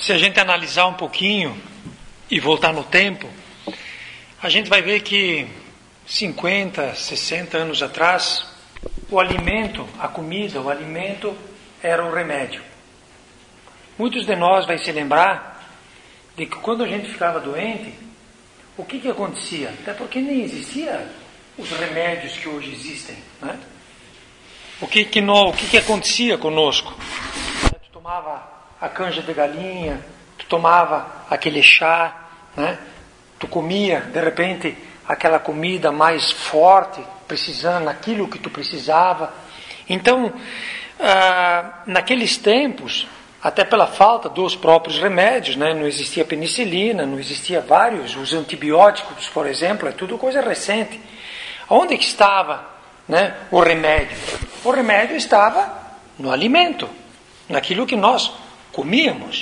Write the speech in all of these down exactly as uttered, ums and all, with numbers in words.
se a gente analisar um pouquinho e voltar no tempo, a gente vai ver que cinquenta, sessenta anos atrás, o alimento, a comida, o alimento era o remédio. Muitos de nós vai se lembrar de que quando a gente ficava doente, o que que acontecia? Até porque nem existia os remédios que hoje existem, né? O que que, no, o que, que acontecia conosco? Tu tomava a canja de galinha, tu tomava aquele chá, né? Tu comia, de repente, aquela comida mais forte, precisando naquilo que tu precisava. Então, ah, naqueles tempos, até pela falta dos próprios remédios, né? Não existia penicilina, não existia vários, os antibióticos, por exemplo, é tudo coisa recente. Onde que estava, né, o remédio? O remédio estava no alimento, naquilo que nós comíamos.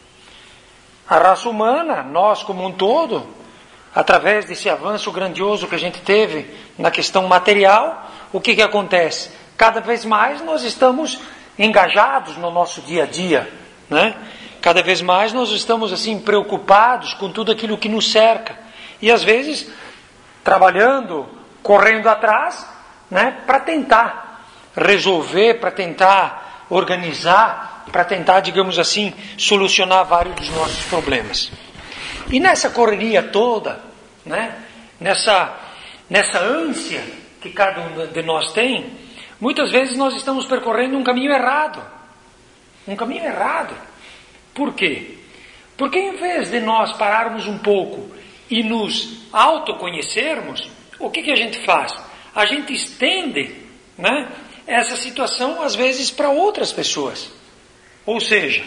A raça humana, nós como um todo, através desse avanço grandioso que a gente teve na questão material, o que que acontece? Cada vez mais nós estamos engajados no nosso dia a dia, né? Cada vez mais nós estamos assim preocupados com tudo aquilo que nos cerca. E às vezes trabalhando, correndo atrás, né, para tentar resolver, para tentar organizar, para tentar, digamos assim, solucionar vários dos nossos problemas. E nessa correria toda, né, nessa, nessa ânsia que cada um de nós tem, muitas vezes nós estamos percorrendo um caminho errado. Um caminho errado. Por quê? Porque em vez de nós pararmos um pouco e nos autoconhecermos, o que que a gente faz? A gente estende, né, essa situação às vezes para outras pessoas. Ou seja,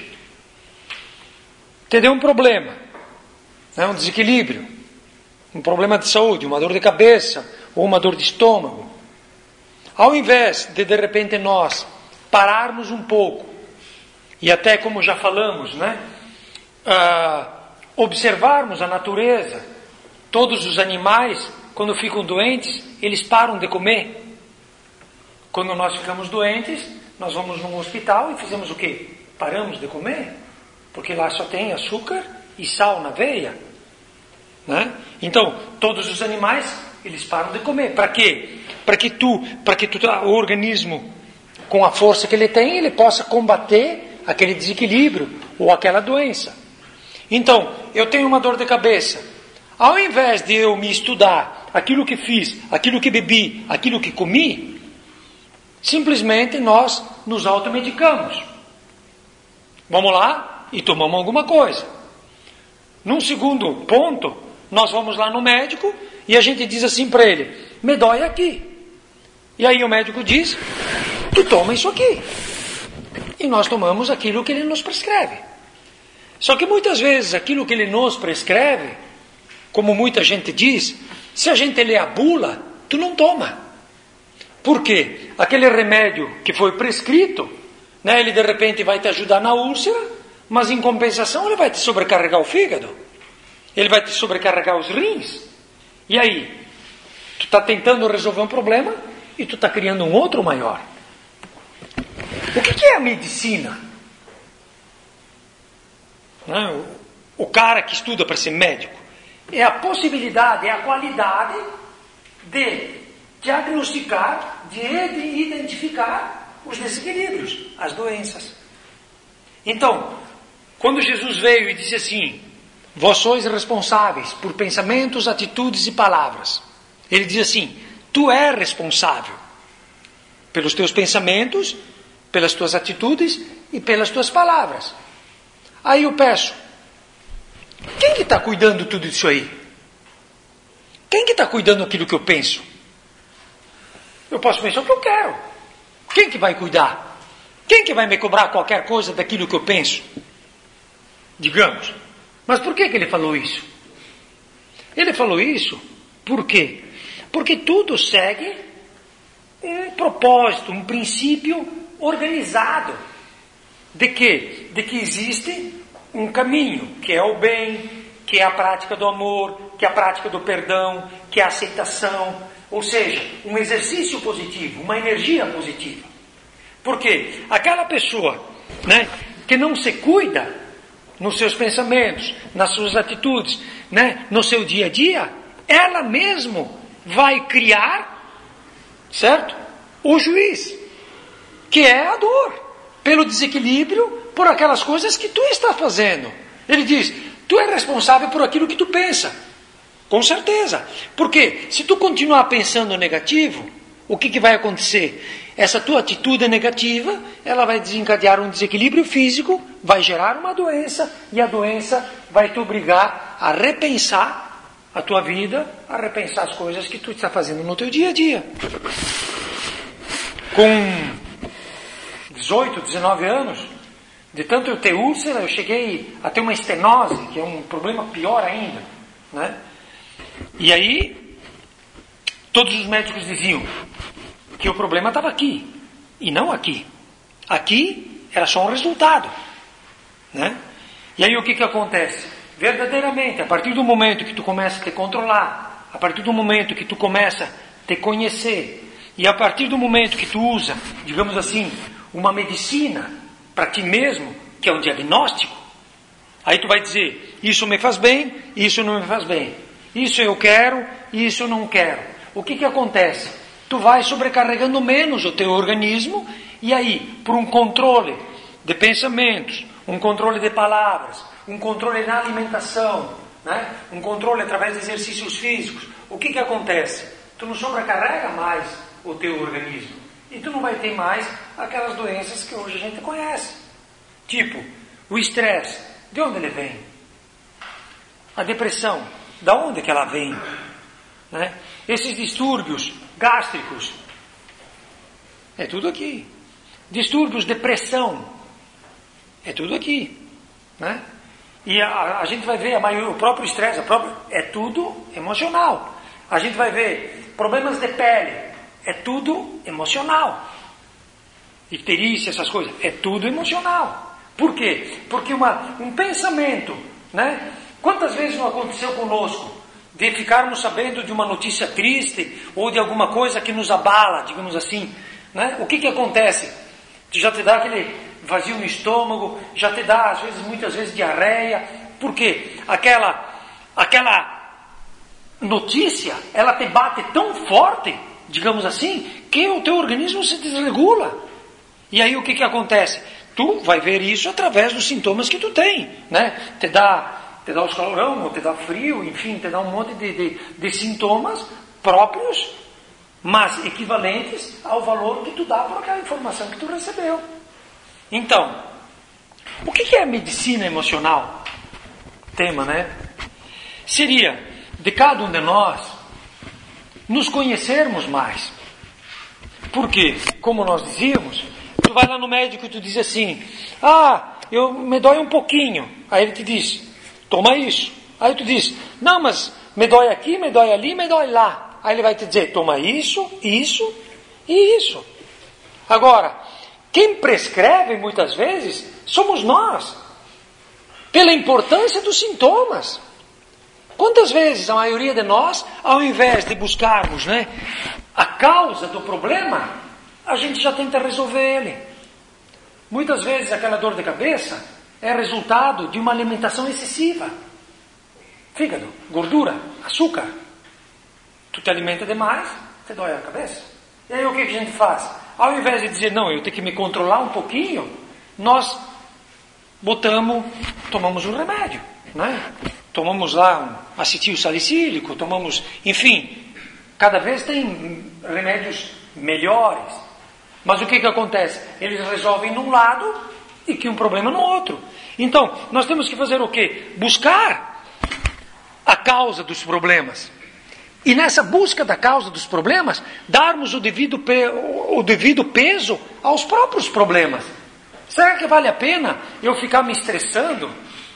entendeu um problema, né, um desequilíbrio, um problema de saúde, uma dor de cabeça ou uma dor de estômago. Ao invés de de repente nós pararmos um pouco e até como já falamos, né, uh, observarmos a natureza, todos os animais quando ficam doentes, eles param de comer. Quando nós ficamos doentes, nós vamos num hospital e fizemos o quê? Paramos de comer, porque lá só tem açúcar e sal na veia, né? Então, todos os animais, eles param de comer. Para quê? Para que tu, para que tu, o organismo, com a força que ele tem, ele possa combater aquele desequilíbrio ou aquela doença. Então, eu tenho uma dor de cabeça. Ao invés de eu me estudar aquilo que fiz, aquilo que bebi, aquilo que comi, simplesmente nós nos automedicamos. Vamos lá e tomamos alguma coisa. Num segundo ponto, nós vamos lá no médico e a gente diz assim para ele, me dói aqui. E aí o médico diz, tu toma isso aqui. E nós tomamos aquilo que ele nos prescreve. Só que muitas vezes aquilo que ele nos prescreve, como muita gente diz, se a gente lê a bula, tu não toma. Por quê? Aquele remédio que foi prescrito, né, ele de repente vai te ajudar na úlcera, mas em compensação ele vai te sobrecarregar o fígado, ele vai te sobrecarregar os rins. E aí? Tu está tentando resolver um problema e tu está criando um outro maior. O que, que é a medicina? Né? O, o cara que estuda para ser médico é a possibilidade, é a qualidade de diagnosticar, de identificar os desequilíbrios, as doenças. Então, quando Jesus veio e disse assim, vós sois responsáveis por pensamentos, atitudes e palavras. Ele diz assim, tu és responsável pelos teus pensamentos, pelas tuas atitudes e pelas tuas palavras. Aí eu peço, quem que está cuidando de tudo isso aí? Quem que está cuidando daquilo que eu penso? Eu posso pensar o que eu quero. Quem que vai cuidar? Quem que vai me cobrar qualquer coisa daquilo que eu penso? Digamos. Mas por que que ele falou isso? Ele falou isso por quê? Porque tudo segue um propósito, um princípio organizado. De quê? De que existe um caminho, que é o bem, que é a prática do amor, que é a prática do perdão, que é a aceitação, ou seja, um exercício positivo, uma energia positiva. Porque aquela pessoa, né, que não se cuida, nos seus pensamentos, nas suas atitudes, né, no seu dia a dia, ela mesmo vai criar, certo? O juiz, que é a dor, pelo desequilíbrio, por aquelas coisas que tu está fazendo. Ele diz, tu é responsável por aquilo que tu pensa, com certeza. Porque se tu continuar pensando negativo, o que, que vai acontecer? Essa tua atitude negativa, ela vai desencadear um desequilíbrio físico, vai gerar uma doença, e a doença vai te obrigar a repensar a tua vida, a repensar as coisas que tu está fazendo no teu dia a dia. Com dezoito, dezenove anos, de tanto eu ter úlcera, eu cheguei a ter uma estenose, que é um problema pior ainda, né? E aí, todos os médicos diziam que o problema estava aqui, e não aqui. Aqui era só um resultado, né? E aí o que que acontece? Verdadeiramente, a partir do momento que tu começa a te controlar, a partir do momento que tu começa a te conhecer, e a partir do momento que tu usa, digamos assim, uma medicina para ti mesmo, que é um diagnóstico, aí tu vai dizer, isso me faz bem, isso não me faz bem. Isso eu quero, isso eu não quero. O que que acontece? Tu vai sobrecarregando menos o teu organismo, e aí, por um controle de pensamentos, um controle de palavras, um controle na alimentação, né? Um controle através de exercícios físicos, o que que acontece? Tu não sobrecarrega mais o teu organismo, e tu não vai ter mais aquelas doenças que hoje a gente conhece. Tipo, o estresse, de onde ele vem? A depressão, da onde que ela vem? Né? Esses distúrbios gástricos, é tudo aqui. Distúrbios de pressão, é tudo aqui, né? E a, a gente vai ver a maior, o próprio estresse, a própria, é tudo emocional. A gente vai ver problemas de pele, é tudo emocional. Icterícia, essas coisas, é tudo emocional. Por quê? Porque uma, um pensamento, né? Quantas vezes não aconteceu conosco de ficarmos sabendo de uma notícia triste ou de alguma coisa que nos abala, digamos assim, né? O que que acontece? Já te dá aquele vazio no estômago, já te dá, às vezes, muitas vezes, diarreia. Por quê? Aquela, aquela notícia, ela te bate tão forte, digamos assim, que o teu organismo se desregula. E aí o que que acontece? Tu vai ver isso através dos sintomas que tu tem, né? Te dá... te dá os calorão, ou te dá frio, enfim, te dá um monte de, de, de sintomas próprios, mas equivalentes ao valor que tu dá por aquela informação que tu recebeu. Então, o que é a medicina emocional? Tema, né? Seria, de cada um de nós, nos conhecermos mais. Porque, como nós dizíamos, tu vai lá no médico e tu diz assim, ah, eu me dói um pouquinho. Aí ele te diz, toma isso. Aí tu diz, não, mas me dói aqui, me dói ali, me dói lá. Aí ele vai te dizer, toma isso, isso e isso. Agora, quem prescreve muitas vezes somos nós. Pela importância dos sintomas. Quantas vezes a maioria de nós, ao invés de buscarmos, né, a causa do problema, a gente já tenta resolver ele. Muitas vezes aquela dor de cabeça é resultado de uma alimentação excessiva. Fígado, gordura, açúcar. Tu te alimenta demais, te dói a cabeça. E aí o que a gente faz? Ao invés de dizer, não, eu tenho que me controlar um pouquinho, nós botamos, tomamos um remédio, né? Tomamos lá um acetil salicílico, tomamos, enfim, cada vez tem remédios melhores. Mas o que que acontece? Eles resolvem num lado e que um problema no outro. Então, nós temos que fazer o quê? Buscar a causa dos problemas. E nessa busca da causa dos problemas, darmos o devido, pe- o devido peso aos próprios problemas. Será que vale a pena eu ficar me estressando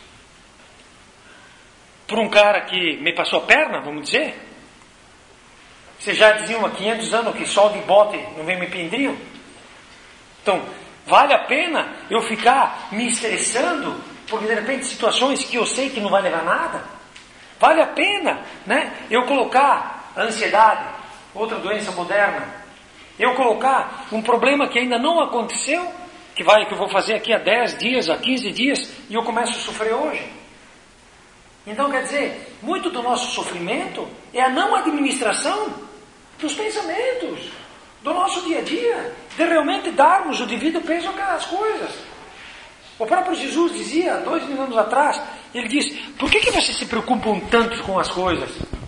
por um cara que me passou a perna, vamos dizer? Vocês já diziam há quinhentos anos que sol de bote não vem me pendrio? Então, vale a pena eu ficar me estressando por, de repente, situações que eu sei que não vai levar a nada? Vale a pena, né, eu colocar a ansiedade, outra doença moderna, eu colocar um problema que ainda não aconteceu, que, vai, que eu vou fazer aqui há dez dias, há quinze dias, e eu começo a sofrer hoje. Então, quer dizer, muito do nosso sofrimento é a não administração dos pensamentos, do nosso dia a dia, de realmente darmos o devido peso às coisas. O próprio Jesus dizia, dois mil anos atrás, ele disse, por que, que vocês se preocupam tanto com as coisas?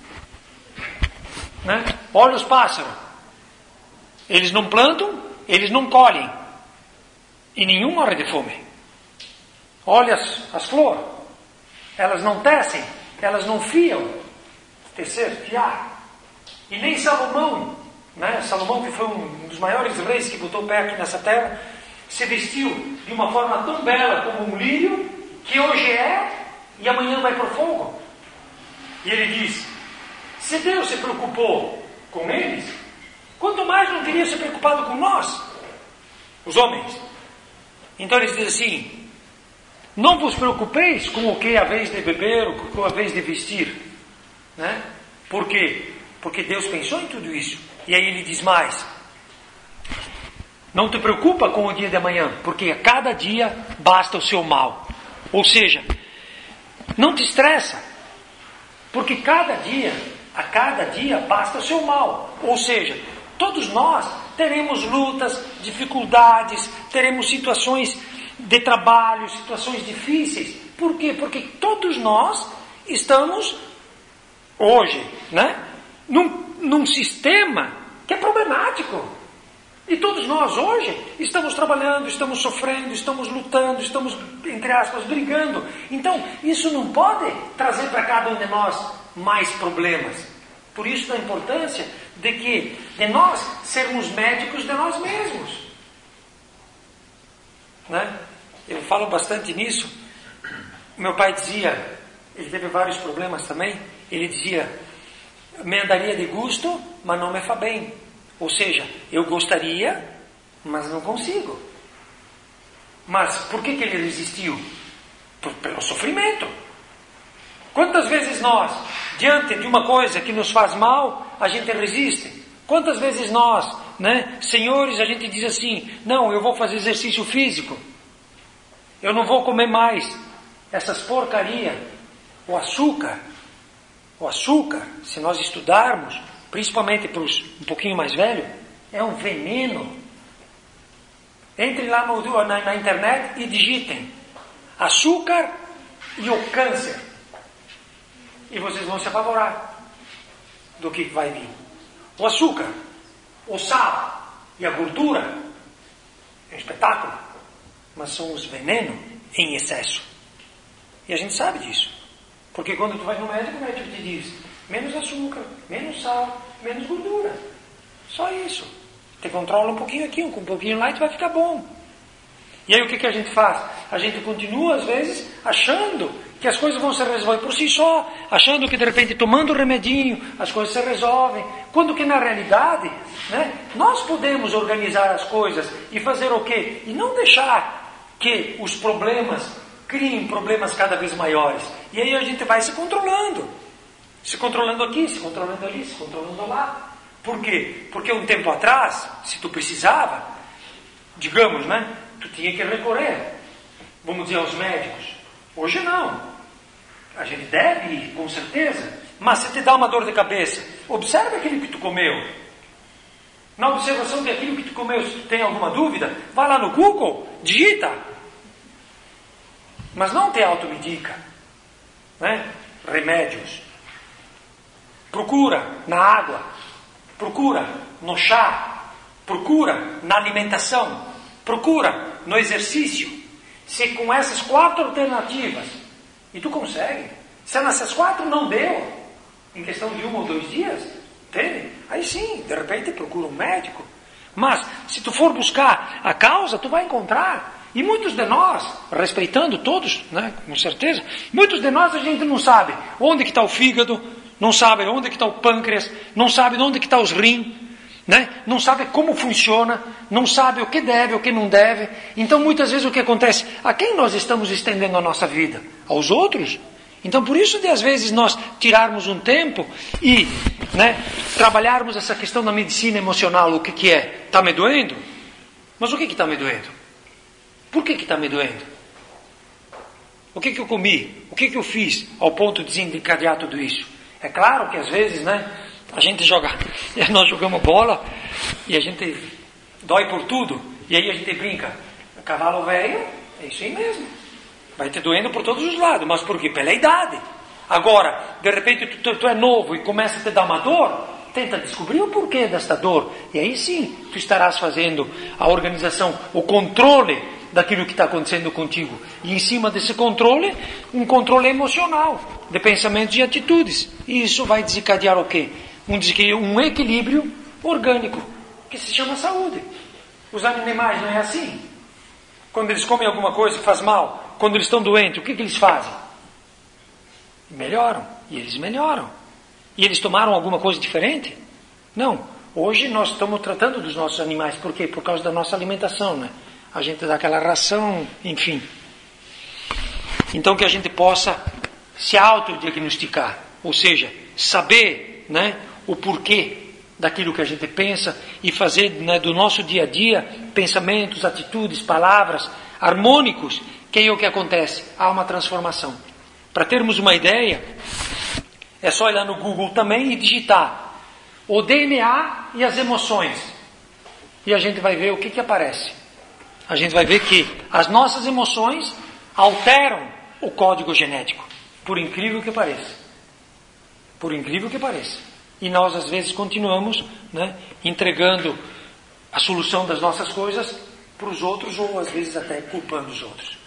Né? Olha os pássaros. Eles não plantam, eles não colhem. E nenhum morre de fome. Olha as, as flores. Elas não tecem, elas não fiam. Tecer, fiar. E nem Salomão, né? Salomão, que foi um dos maiores reis que botou o pé aqui nessa terra, se vestiu de uma forma tão bela como um lírio, que hoje é e amanhã vai para o fogo. E ele diz, se Deus se preocupou com eles, quanto mais não teria se preocupado com nós, os homens. Então ele diz assim, não vos preocupeis com o que haveis de beber, ou com o que haveis de vestir. Né? Por quê? Porque Deus pensou em tudo isso. E aí ele diz mais, não te preocupa com o dia de amanhã, porque a cada dia basta o seu mal. Ou seja, não te estressa, porque cada dia, a cada dia basta o seu mal. Ou seja, todos nós teremos lutas, dificuldades, teremos situações de trabalho, situações difíceis. Por quê? Porque todos nós estamos hoje, né, num, num sistema que é problemático. E todos nós hoje estamos trabalhando, estamos sofrendo, estamos lutando, estamos, entre aspas, brigando. Então, isso não pode trazer para cada um de nós mais problemas. Por isso a importância de que, de nós sermos médicos de nós mesmos. Né? Eu falo bastante nisso. Meu pai dizia, ele teve vários problemas também, ele dizia, me andaria de gusto, mas não me fa bem. Ou seja, eu gostaria, mas não consigo. Mas por que, que ele resistiu? Por, pelo sofrimento. Quantas vezes nós, diante de uma coisa que nos faz mal, a gente resiste? Quantas vezes nós, né, senhores, a gente diz assim, não, eu vou fazer exercício físico, eu não vou comer mais essas porcarias, o açúcar, o açúcar, se nós estudarmos, principalmente para os um pouquinho mais velhos, é um veneno. Entrem lá no, na, na internet e digitem açúcar e o câncer. E vocês vão se apavorar do que vai vir. O açúcar, o sal e a gordura é um espetáculo, mas são os venenos em excesso. E a gente sabe disso. Porque quando tu vai no médico, o médico te diz menos açúcar, menos sal, menos gordura. Só isso. Te controla um pouquinho aqui, um pouquinho lá e tu vai ficar bom. E aí o que, que a gente faz? A gente continua, às vezes, achando que as coisas vão se resolver por si só, achando que de repente tomando o remedinho as coisas se resolvem, quando que na realidade, né, nós podemos organizar as coisas e fazer o quê? E não deixar que os problemas criem problemas cada vez maiores. E aí a gente vai se controlando. Se controlando aqui, se controlando ali, se controlando lá. Por quê? Porque um tempo atrás, se tu precisava, digamos, né, tu tinha que recorrer, vamos dizer, aos médicos. Hoje não. A gente deve ir, com certeza. Mas se te dá uma dor de cabeça, observa aquilo que tu comeu. Na observação daquilo que tu comeu, se tu tem alguma dúvida, vai lá no Google, digita. Mas não te automedica, né? Remédios. Procura na água, procura no chá, procura na alimentação, procura no exercício. Se com essas quatro alternativas, e tu consegue, se nessas quatro não deu, em questão de um ou dois dias, entende? Aí sim, de repente procura um médico. Mas se tu for buscar a causa, tu vai encontrar. E muitos de nós, respeitando todos, né, com certeza, muitos de nós a gente não sabe onde que está o fígado, não sabe onde que está o pâncreas, não sabe onde que está os rins, né, não sabe como funciona, não sabe o que deve, o que não deve. Então muitas vezes o que acontece? A quem nós estamos estendendo a nossa vida? Aos outros? Então por isso de às vezes nós tirarmos um tempo e, né, trabalharmos essa questão da medicina emocional. O que que é? Está me doendo? Mas o que que está me doendo? Por que que está me doendo? O que que eu comi? O que que eu fiz ao ponto de desencadear tudo isso? É claro que às vezes, né, a gente joga, nós jogamos bola e a gente dói por tudo, e aí a gente brinca, cavalo velho, é isso aí mesmo, vai te doendo por todos os lados, mas por quê? Pela idade. Agora, de repente tu, tu, tu é novo e começa a te dar uma dor, tenta descobrir o porquê desta dor, e aí sim, tu estarás fazendo a organização, o controle daquilo que está acontecendo contigo. E em cima desse controle, um controle emocional, de pensamentos e atitudes. E isso vai desencadear o quê? Um, um equilíbrio orgânico, que se chama saúde. Os animais não é assim? Quando eles comem alguma coisa que faz mal, quando eles estão doentes, o que, que eles fazem? Melhoram. E eles melhoram. E eles tomaram alguma coisa diferente? Não. Hoje nós estamos tratando dos nossos animais. Por quê? Por causa da nossa alimentação, né? A gente dá aquela ração, enfim. Então que a gente possa se autodiagnosticar. Ou seja, saber, né, o porquê daquilo que a gente pensa e fazer, né, do nosso dia a dia pensamentos, atitudes, palavras harmônicos, que é o que acontece. Há uma transformação. Para termos uma ideia, é só ir lá no Google também e digitar o D N A e as emoções. E a gente vai ver o que, que aparece. A gente vai ver que as nossas emoções alteram o código genético. Por incrível que pareça. Por incrível que pareça. E nós às vezes continuamos, né, entregando a solução das nossas coisas para os outros ou às vezes até culpando os outros.